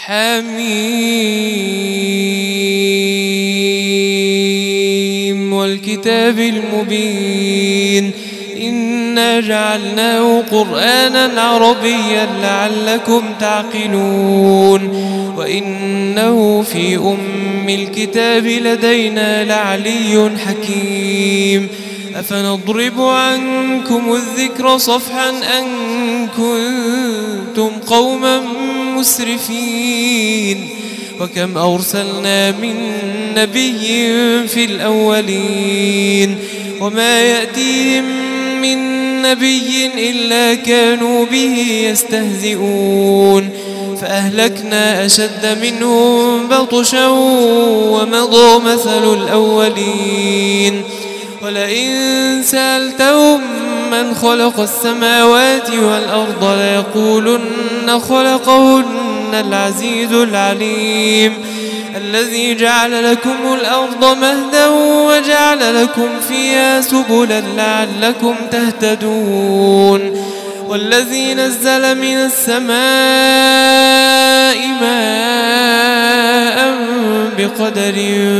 حميم والكتاب المبين إنا جعلناه قرآنا عربيا لعلكم تعقلون وإنه في أم الكتاب لدينا لعلي حكيم أفنضرب عنكم الذكر صفحا أن كنتم قوما مسرفين وكم أرسلنا من نبي في الأولين وما يأتيهم من نبي إلا كانوا به يستهزئون فأهلكنا أشد منهم بطشا ومضى مثل الأولين ولئن سألتهم من خلق السماوات والأرض ليقولن خلقهن العزيز العليم الذي جعل لكم الأرض مهدا وجعل لكم فيها سبلا لعلكم تهتدون والذي نزل من السماء ماء بقدر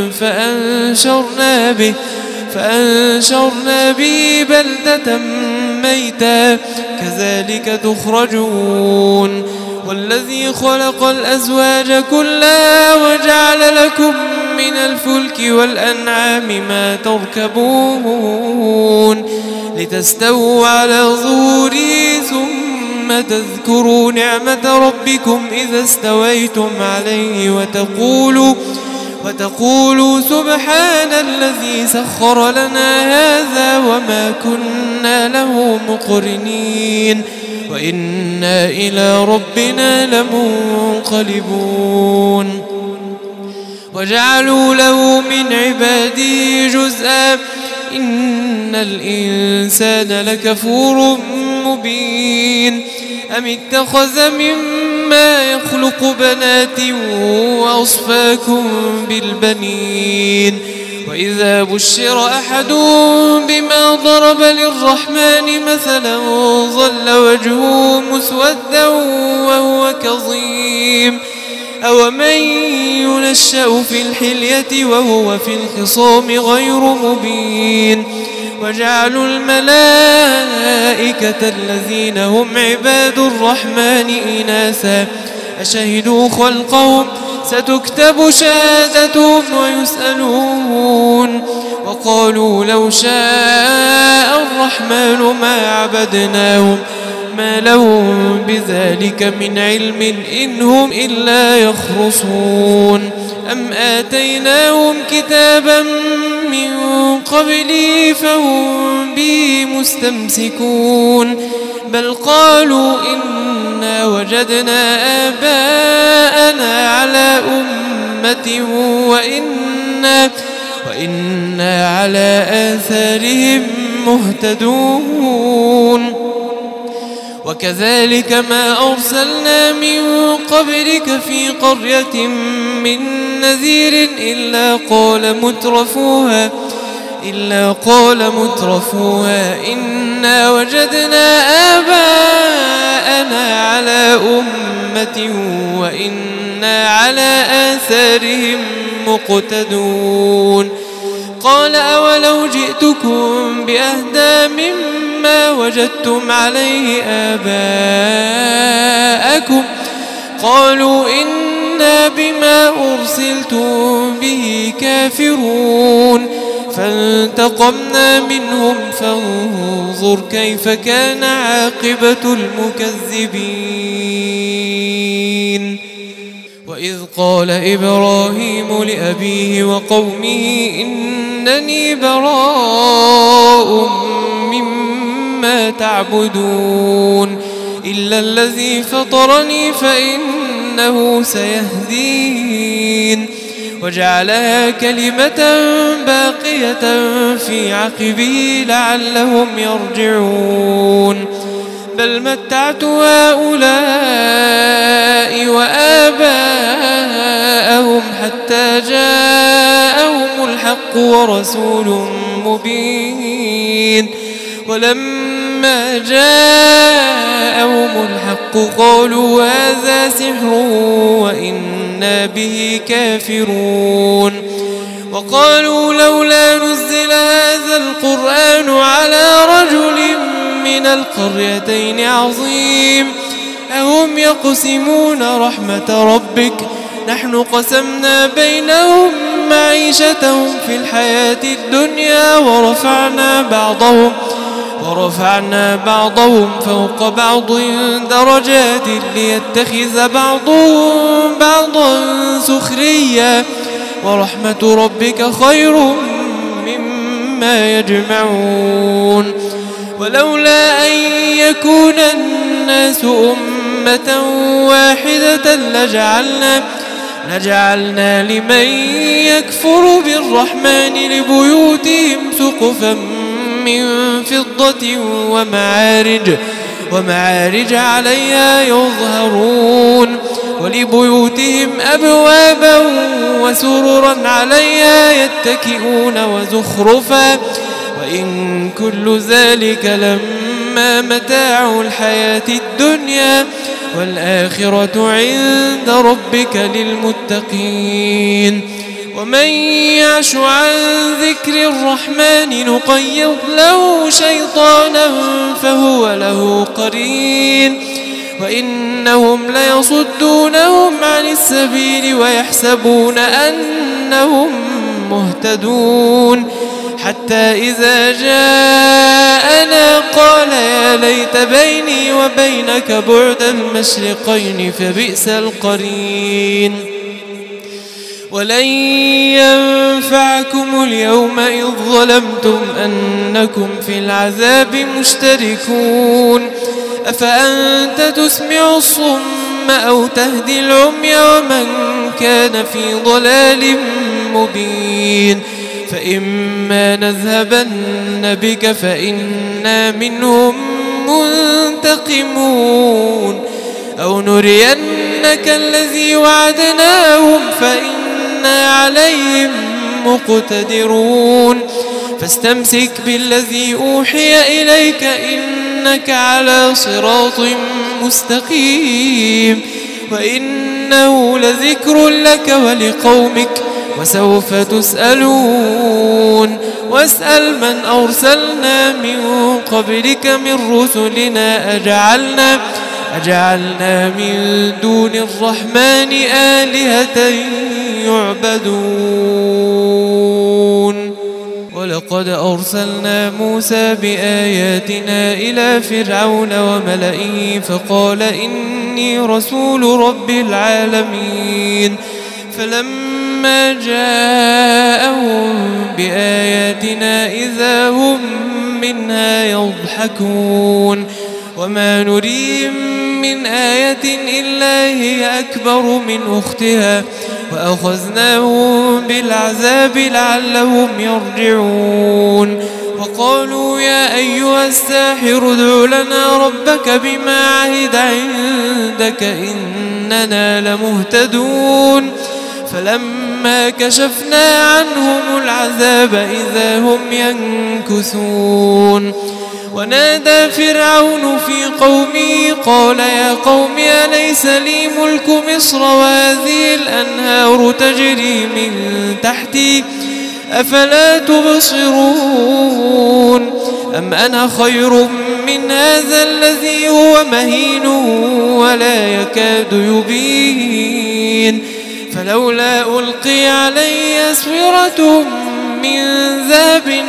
فأنشرنا به بلدة ميتا كذلك تخرجون والذي خلق الأزواج كلها وجعل لكم من الفلك والأنعام ما تركبون لتستووا على ظهوره ثم تذكروا نعمة ربكم إذا استويتم عليه وتقولوا سبحان الذي سخر لنا هذا وما كنا له مقرنين وإنا إلى ربنا لمنقلبون وجعلوا له من عباده جزءا إن الإنسان لكفور مبين أم اتخذ مما يخلق بنات وأصفاكم بالبنين وإذا بشر أحدهم بما ضرب للرحمن مثلا ظل وجهه مسودا وهو كظيم أومن ينشأ في الحلية وهو في الخصام غير مبين وجعلوا الملائكة الذين هم عباد الرحمن إناثا أشهدوا خلقهم ستكتب شهادتهم ويسألون وقالوا لو شاء الرحمن ما عبدناهم ما لهم بذلك من علم إن هم إلا يخرصون أم آتيناهم كتابا من قبله فهم به مستمسكون بل قالوا إنا وجدنا آباءنا على أمة وإنا على آثارهم مهتدون وكذلك ما أرسلنا من قبلك في قرية من نذير إلا قال مترفوها إنا وجدنا آباءنا على أمة وإنا على آثارهم مقتدون قال أولو جئتكم بأهدى مما وجدتم عليه آباءكم قالوا إنا بما أرسلتم به كافرون فانتقمنا منهم فانظر كيف كان عاقبة المكذبين وإذ قال إبراهيم لأبيه وقومه إنني براء مما تعبدون إلا الذي فطرني فإنه سيهدين وجعلها كلمة باقية في عقبه لعلهم يرجعون بل متعت هؤلاء وآباءهم حتى جاءهم الحق ورسول مبين ولما جاءهم الحق قالوا هذا سحر وإن إنا به كافرون. وقالوا لولا نزل هذا القرآن على رجل من القريتين عظيم أهم يقسمون رحمة ربك نحن قسمنا بينهم معيشتهم في الحياة الدنيا ورفعنا بعضهم فوق بعض درجات ليتخذ بعضهم بعضا سخريا ورحمة ربك خير مما يجمعون. ولولا أن يكون الناس أمة واحدة لجعلنا لمن يكفر بالرحمن لبيوتهم سقفا من فضة ومعارج عليها يظهرون ولبيوتهم أبوابا وسررا عليها يتكئون وزخرفا وإن كل ذلك لما متاع الحياة الدنيا والآخرة عند ربك للمتقين. ومن يعش عن ذكر الرحمن نقيض له شيطانا فهو له قرين وإنهم ليصدونهم عن السبيل ويحسبون أنهم مهتدون حتى إذا جاءنا قال يا ليت بيني وبينك بعد المشرقين فبئس القرين. ولن ينفعكم اليوم إذ ظلمتم أنكم في العذاب مشتركون أفأنت تسمع الصم أو تهدي العمي ومن كان في ضلال مبين. فإما نذهبن بك فإنا منهم منتقمون أو نرينك الذي وعدناهم فإنا عليهم مقتدرون. فاستمسك بالذي أوحي إليك إنك على صراط مستقيم وإنه لذكر لك ولقومك وسوف تسألون. واسأل من أرسلنا من قبلك من رسلنا أجعلنا من دون الرحمن آلهة يعبدون. ولقد أرسلنا موسى بآياتنا إلى فرعون وملئه فقال إني رسول رب العالمين. فلما جاءهم بآياتنا إذا هم منها يضحكون وما نريهم من آية إلا هي أكبر من أختها وأخذناهم بالعذاب لعلهم يرجعون. وقالوا يا أيها الساحر ادع لنا ربك بما عهد عندك إننا لمهتدون. فلما كشفنا عنهم العذاب إذا هم ينكثون. ونادى فرعون في قومه قال يا قوم أليس لي ملك مصر وهذه الأنهار تجري من تحتي أفلا تبصرون أم أنا خير من هذا الذي هو مهين ولا يكاد يبين. فلولا ألقي علي أسورة من ذهب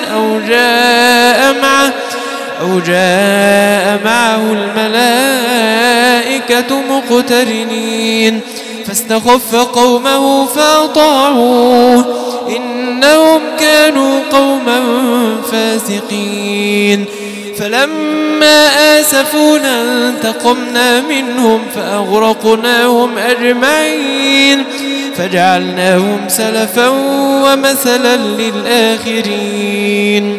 أو جاء معه الملائكة مقترنين فاستخف قومه فأطاعوه إنهم كانوا قوما فاسقين. فلما آسفونا انتقمنا منهم فأغرقناهم أجمعين فجعلناهم سلفا ومثلا للآخرين.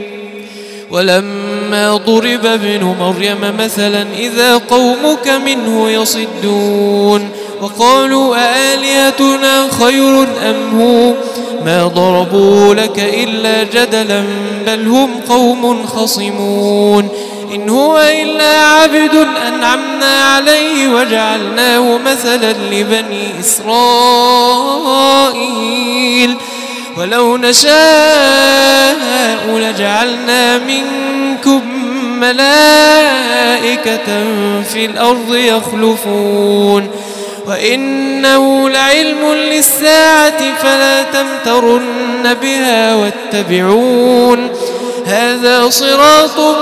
ولما ضرب ابن مريم مثلا إذا قومك منه يصدون وقالوا أآلهتنا خير أم هو ما ضربوا لك إلا جدلا بل هم قوم خصمون. إن هو إلا عبد أنعمنا عليه وجعلناه مثلا لبني إسرائيل ولو نشاء لجعلنا منكم ملائكة في الأرض يخلفون وإنه لعلم للساعة فلا تمترن بها واتبعون هذا صراط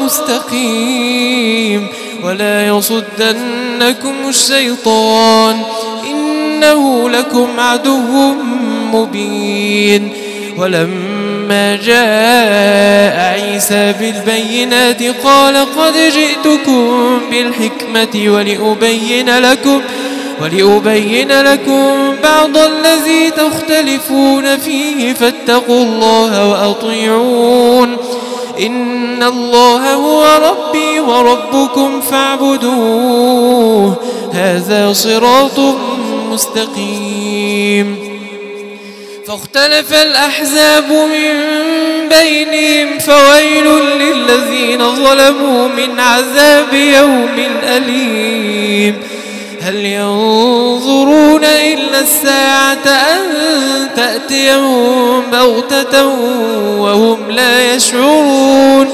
مستقيم ولا يصدنكم الشيطان إنه لكم عدو مبين ولما جاء عيسى بالبينات قال قد جئتكم بالحكمة ولأبين لكم بعض الذي تختلفون فيه فاتقوا الله وأطيعون إن الله هو ربي وربكم فاعبدوه هذا صراط مستقيم فاختلف الأحزاب من بينهم فويل للذين ظلموا من عذاب يوم أليم هل ينظرون إلا الساعة أن تأتيهم بغتة وهم لا يشعرون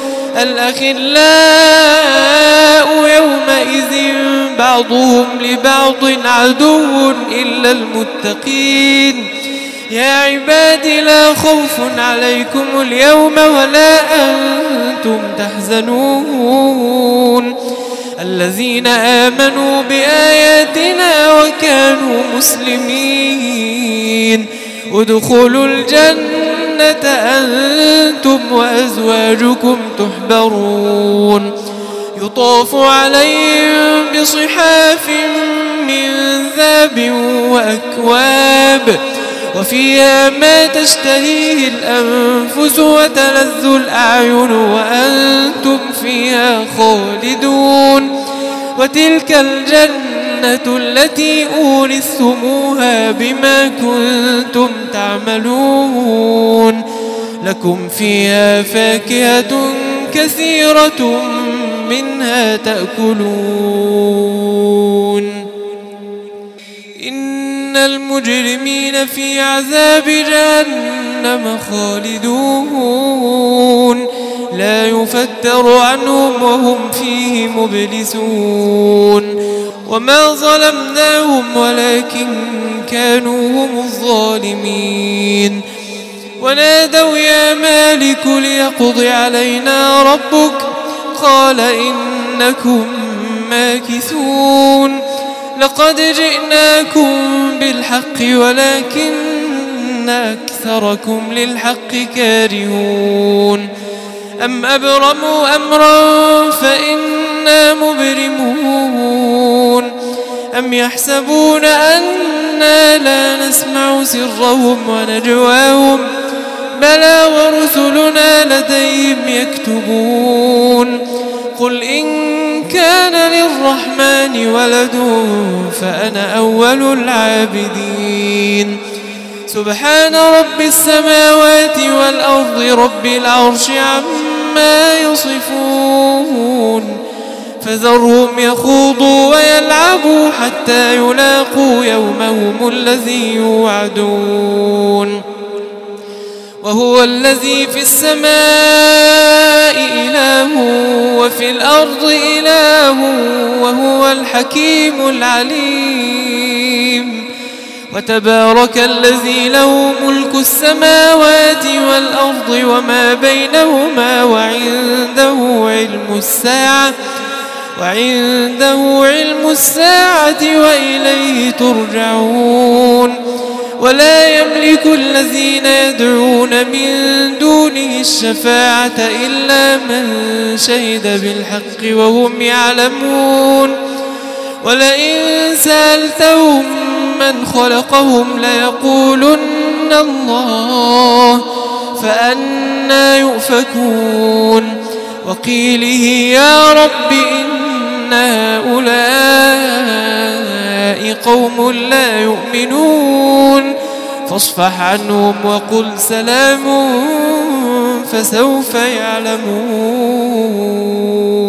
الأخلاء يومئذ بعضهم لبعض عدو إلا المتقين يا عباد لا خوف عليكم اليوم ولا أنتم تحزنون الذين آمنوا بآياتنا وكانوا مسلمين ادخلوا الجنة أنتم وأزواجكم تحبرون يطاف عليهم بصحاف من ذهب وأكواب وفيها ما تشتهيه الأنفس وتلذ الأعين وأنتم فيها خالدون وتلك الجنة التي أورثتموها بما كنتم تعملون لكم فيها فاكهة كثيرة منها تأكلون إن المجرمين في عذاب جهنم خالدون لا يفتر عنهم وهم فيه مبلسون وما ظلمناهم ولكن كانوا هم الظالمين ونادوا يا مالك ليقض علينا ربك قال إنكم ماكثون لقد جئناكم بالحق ولكن أكثركم للحق كارهون أم أبرموا أمرا فإنا مبرمون أم يحسبون أنا لا نسمع سرهم ونجواهم بلى ورسلنا لديهم يكتبون قل إن كان للرحمن ولد فأنا أول العابدين سبحان رب السماوات والأرض رب العرش عما يصفون فذرهم يخوضوا ويلعبوا حتى يلاقوا يومهم الذي يوعدون وهو الذي في السماء إله وفي الأرض إله وهو الحكيم العليم وتبارك الذي له ملك السماوات والأرض وما بينهما وعنده علم الساعة وإليه ترجعون ولا يملك الذين يدعون من دونه الشفاعة إلا من شهد بالحق وهم يعلمون ولئن سألتهم من خلقهم ليقولن الله فأنى يؤفكون وقيله يا رب إن هؤلاء قوم لا يؤمنون فاصفح عنهم وقل سلام فسوف يعلمون.